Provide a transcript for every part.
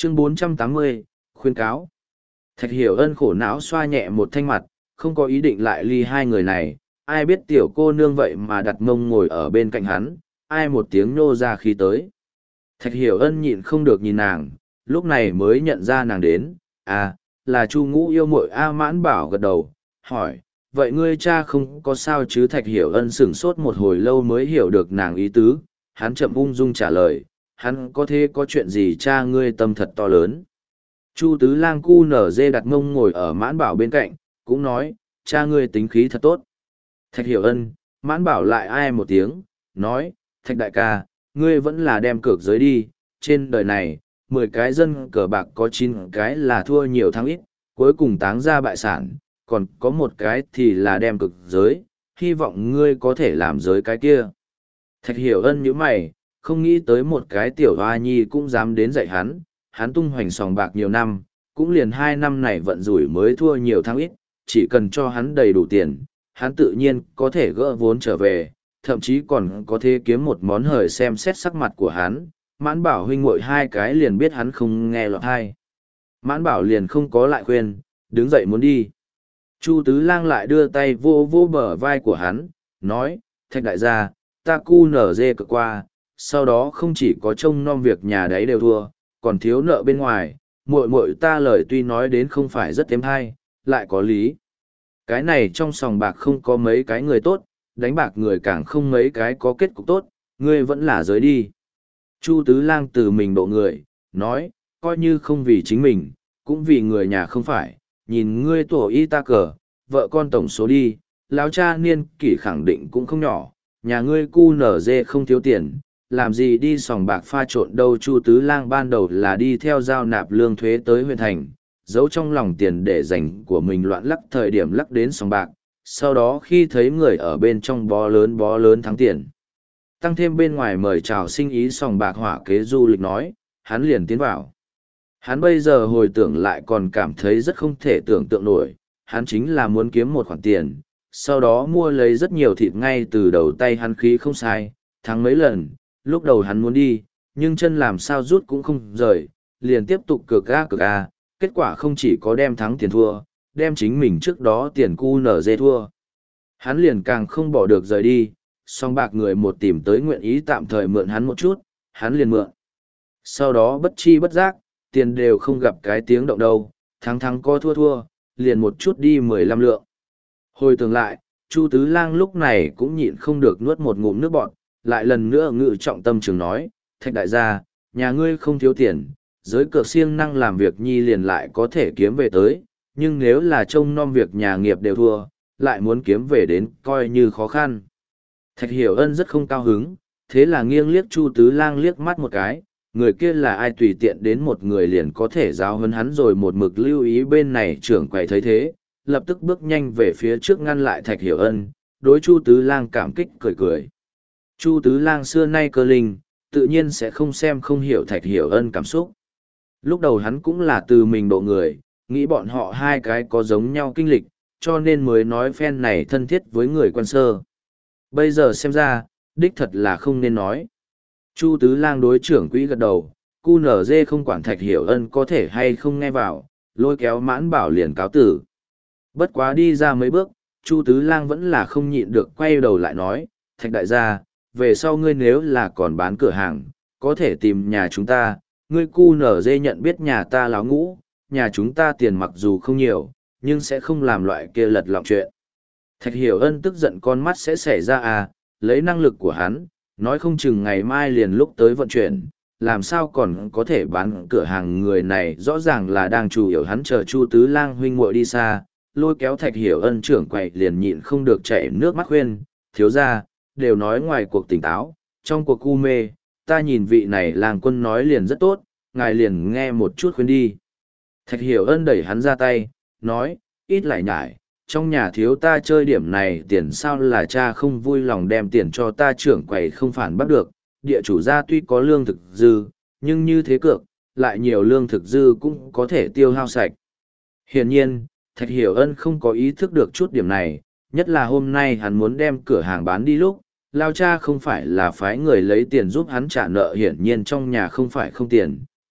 Chương 480, khuyên cáo. Thạch Hiểu Ân khổ não xoa nhẹ một thanh mặt, không có ý định lại ly hai người này, ai biết tiểu cô nương vậy mà đặt mông ngồi ở bên cạnh hắn, ai một tiếng nô ra khi tới. Thạch Hiểu Ân nhịn không được nhìn nàng, lúc này mới nhận ra nàng đến, à, là Chu Ngũ yêu muội. A Mãn Bảo gật đầu, hỏi, vậy ngươi cha không có sao chứ? Thạch Hiểu Ân sửng sốt một hồi lâu mới hiểu được nàng ý tứ, hắn chậm ung dung trả lời, hắn có thế có chuyện gì cha ngươi tâm thật to lớn. Chu Tứ Lang cu nở dê đặt mông ngồi ở Mãn Bảo bên cạnh, cũng nói, cha ngươi tính khí thật tốt. Thạch Hiểu Ân, Mãn Bảo lại ai một tiếng, nói, Thạch đại ca, ngươi vẫn là đem cược giới đi, trên đời này, 10 cái dân cờ bạc có 9 cái là thua nhiều thắng ít, cuối cùng táng ra bại sản, còn có một cái thì là đem cực giới, hy vọng ngươi có thể làm giới cái kia. Thạch Hiểu Ân nhíu mày, không nghĩ tới một cái tiểu hoa nhi cũng dám đến dạy hắn tung hoành sòng bạc nhiều năm, cũng liền 2 năm này vận rủi mới thua nhiều thắng ít, chỉ cần cho hắn đầy đủ tiền, hắn tự nhiên có thể gỡ vốn trở về, thậm chí còn có thể kiếm một món hời. Xem xét sắc mặt của hắn, Mãn Bảo huynh muội hai cái liền biết hắn không nghe lọt tai. Mãn Bảo liền không có lại khuyên, đứng dậy muốn đi. Chu Tứ Lang lại đưa tay vô vô bờ vai của hắn, nói, Thạch đại gia, ta cu nở dê cực qua, sau đó không chỉ có trông nom việc nhà đấy đều thua, còn thiếu nợ bên ngoài, muội muội ta lời tuy nói đến không phải rất êm hay, lại có lý. Cái này trong sòng bạc không có mấy cái người tốt, đánh bạc người càng không mấy cái có kết cục tốt, ngươi vẫn là giới đi. Chu Tứ Lang từ mình độ người, nói, coi như không vì chính mình, cũng vì người nhà không phải, nhìn ngươi tổ y ta cờ, vợ con tổng số đi, lão cha niên kỷ khẳng định cũng không nhỏ, nhà ngươi cu nở dê không thiếu tiền, làm gì đi sòng bạc pha trộn đâu. Chu Tứ Lang ban đầu là đi theo giao nạp lương thuế tới huyện thành, giấu trong lòng tiền để dành của mình loạn lắc thời điểm lắc đến sòng bạc, sau đó khi thấy người ở bên trong bó lớn thắng tiền. Tăng thêm bên ngoài mời chào sinh ý sòng bạc hỏa kế du lịch nói, hắn liền tiến vào. Hắn bây giờ hồi tưởng lại còn cảm thấy rất không thể tưởng tượng nổi, hắn chính là muốn kiếm một khoản tiền, sau đó mua lấy rất nhiều thịt ngay từ đầu tay. Hắn khí không sai, thắng mấy lần, lúc đầu hắn muốn đi, nhưng chân làm sao rút cũng không rời, liền tiếp tục cược a, kết quả không chỉ có đem thắng tiền thua, đem chính mình trước đó tiền cu nở dê thua. Hắn liền càng không bỏ được rời đi, song bạc người một tìm tới nguyện ý tạm thời mượn hắn một chút, hắn liền mượn. Sau đó bất chi bất giác, tiền đều không gặp cái tiếng động đâu, thắng có thua, liền một chút đi 15 lượng. Hồi tưởng lại, Chu Tứ Lang lúc này cũng nhịn không được nuốt một ngụm nước bọt, lại lần nữa ngự trọng tâm trường nói, Thạch đại gia, nhà ngươi không thiếu tiền, giới cược siêng năng làm việc nhi liền lại có thể kiếm về tới, nhưng nếu là trông nom việc nhà nghiệp đều thua, lại muốn kiếm về đến coi như khó khăn. Thạch Hiểu Ân rất không cao hứng, thế là nghiêng liếc Chu Tứ Lang liếc mắt một cái, người kia là ai tùy tiện đến một người liền có thể giáo huấn hắn rồi. Một mực lưu ý bên này trưởng quầy thấy thế, lập tức bước nhanh về phía trước ngăn lại Thạch Hiểu Ân, đối Chu Tứ Lang cảm kích cười. Chu Tứ Lang xưa nay cơ linh, tự nhiên sẽ không xem không hiểu Thạch Hiểu Ân cảm xúc. Lúc đầu hắn cũng là từ mình độ người, nghĩ bọn họ hai cái có giống nhau kinh lịch, cho nên mới nói phen này thân thiết với người quen sơ. Bây giờ xem ra, đích thật là không nên nói. Chu Tứ Lang đối trưởng quỹ gật đầu, cu nở dê không quản Thạch Hiểu Ân có thể hay không nghe vào, lôi kéo Mãn Bảo liền cáo tử. Bất quá đi ra mấy bước, Chu Tứ Lang vẫn là không nhịn được quay đầu lại nói, Thạch đại gia, về sau ngươi nếu là còn bán cửa hàng, có thể tìm nhà chúng ta, ngươi cu nở dê nhận biết nhà ta láo ngũ, nhà chúng ta tiền mặc dù không nhiều, nhưng sẽ không làm loại kia lật lọng chuyện. Thạch Hiểu Ân tức giận con mắt sẽ xảy ra à, lấy năng lực của hắn, nói không chừng ngày mai liền lúc tới vận chuyển, làm sao còn có thể bán cửa hàng. Người này rõ ràng là đang chủ yếu hắn chờ Chu Tứ Lang huynh muội đi xa, lôi kéo Thạch Hiểu Ân trưởng quầy liền nhịn không được chảy nước mắt khuyên, thiếu gia, đều nói ngoài cuộc tỉnh táo, trong cuộc u mê, ta nhìn vị này làng quân nói liền rất tốt, ngài liền nghe một chút khuyên đi. Thạch Hiểu Ân đẩy hắn ra tay, nói, ít lại nhải, trong nhà thiếu ta chơi điểm này tiền sao là cha không vui lòng đem tiền cho ta trưởng quầy không phản bắt được, địa chủ gia tuy có lương thực dư, nhưng như thế cược, lại nhiều lương thực dư cũng có thể tiêu hao sạch. Hiển nhiên, Thạch Hiểu Ân không có ý thức được chút điểm này, nhất là hôm nay hắn muốn đem cửa hàng bán đi lúc, lao cha không phải là phái người lấy tiền giúp hắn trả nợ, hiển nhiên trong nhà không phải không tiền,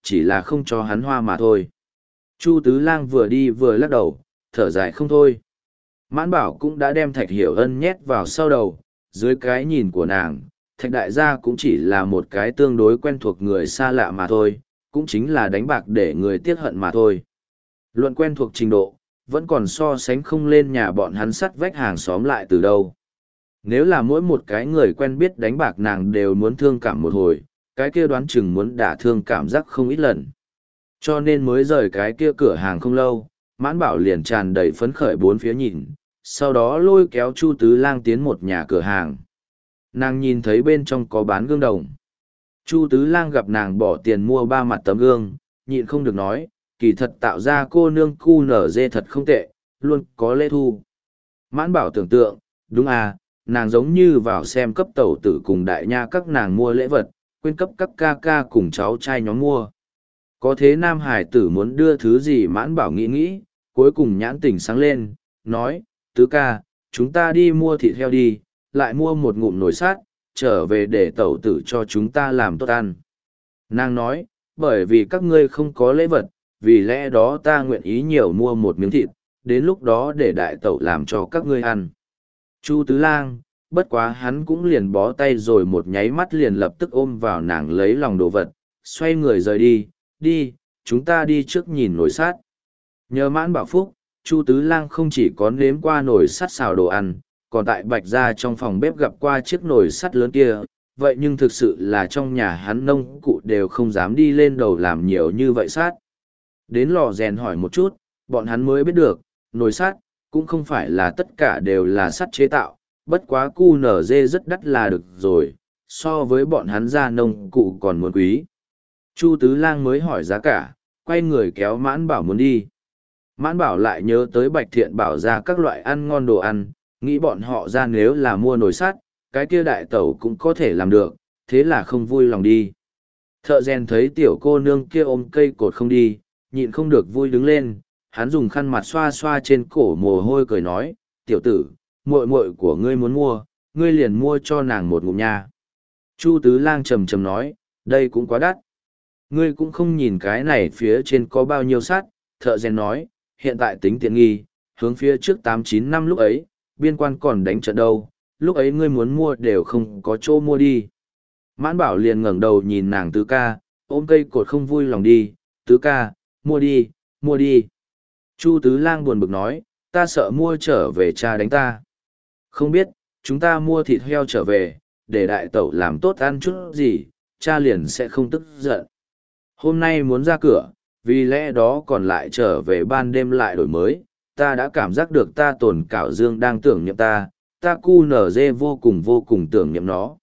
chỉ là không cho hắn hoa mà thôi. Chu Tứ Lang vừa đi vừa lắc đầu, thở dài không thôi. Mãn Bảo cũng đã đem Thạch Hiểu Ân nhét vào sau đầu, dưới cái nhìn của nàng, Thạch Đại gia cũng chỉ là một cái tương đối quen thuộc người xa lạ mà thôi, cũng chính là đánh bạc để người tiếc hận mà thôi. Luận quen thuộc trình độ, vẫn còn so sánh không lên nhà bọn hắn sắt vách hàng xóm lại từ đâu. Nếu là mỗi một cái người quen biết đánh bạc nàng đều muốn thương cảm một hồi, cái kia đoán chừng muốn đả thương cảm giác không ít lần. Cho nên mới rời cái kia cửa hàng không lâu, Mãn Bảo liền tràn đầy phấn khởi bốn phía nhìn, sau đó lôi kéo Chu Tứ Lang tiến một nhà cửa hàng. Nàng nhìn thấy bên trong có bán gương đồng. Chu Tứ Lang gặp nàng bỏ tiền mua 3 mặt tấm gương, nhịn không được nói, kỳ thật tạo ra cô nương cu nở dê thật không tệ, luôn có lễ thu. Mãn Bảo tưởng tượng, đúng à, nàng giống như vào xem cấp tẩu tử cùng đại nha các nàng mua lễ vật, quên cấp các ca ca cùng cháu trai nhóm mua. Có thế nam hải tử muốn đưa thứ gì Mãn Bảo nghĩ nghĩ, cuối cùng nhãn tỉnh sáng lên, nói, Tứ ca, chúng ta đi mua thịt heo đi, lại mua một ngụm nồi sát, trở về để tẩu tử cho chúng ta làm tốt ăn. Nàng nói, bởi vì các ngươi không có lễ vật, vì lẽ đó ta nguyện ý nhiều mua một miếng thịt, đến lúc đó để đại tẩu làm cho các ngươi ăn. Chu Tứ Lang, bất quá hắn cũng liền bó tay rồi một nháy mắt liền lập tức ôm vào nàng lấy lòng đồ vật, xoay người rời đi, đi, chúng ta đi trước nhìn nồi sát. Nhờ Mãn Bảo phúc, Chu Tứ Lang không chỉ có nếm qua nồi sắt xào đồ ăn, còn tại Bạch Gia trong phòng bếp gặp qua chiếc nồi sắt lớn kia, vậy nhưng thực sự là trong nhà hắn nông cụ đều không dám đi lên đầu làm nhiều như vậy sát. Đến lò rèn hỏi một chút, bọn hắn mới biết được, nồi sắt cũng không phải là tất cả đều là sắt chế tạo, bất quá cu nở dê rất đắt là được rồi, so với bọn hắn gia nông cụ còn muốn quý. Chu Tứ Lang mới hỏi giá cả, quay người kéo Mãn Bảo muốn đi. Mãn Bảo lại nhớ tới Bạch Thiện bảo ra các loại ăn ngon đồ ăn, nghĩ bọn họ ra nếu là mua nồi sắt, cái kia đại tẩu cũng có thể làm được, thế là không vui lòng đi. Thợ rèn thấy tiểu cô nương kia ôm cây cột không đi, nhịn không được vui đứng lên, hắn dùng khăn mặt xoa xoa trên cổ mồ hôi cười nói, tiểu tử, muội muội của ngươi muốn mua, ngươi liền mua cho nàng một ngụm nha. Chu Tứ Lang trầm trầm nói, đây cũng quá đắt. Ngươi cũng không nhìn cái này phía trên có bao nhiêu sắt, thợ rèn nói, hiện tại tính tiện nghi, hướng phía trước 8-9 năm lúc ấy, biên quan còn đánh trận đâu, lúc ấy ngươi muốn mua đều không có chỗ mua đi. Mãn Bảo liền ngẩng đầu nhìn nàng Tứ ca, ôm cây cột không vui lòng đi, Tứ ca, mua đi, mua đi. Chu Tứ Lang buồn bực nói, ta sợ mua trở về cha đánh ta. Không biết, chúng ta mua thịt heo trở về, để đại tẩu làm tốt ăn chút gì, cha liền sẽ không tức giận. Hôm nay muốn ra cửa, vì lẽ đó còn lại trở về ban đêm lại đổi mới, ta đã cảm giác được ta tổn cảo dương đang tưởng niệm ta cu nở dê vô cùng tưởng niệm nó.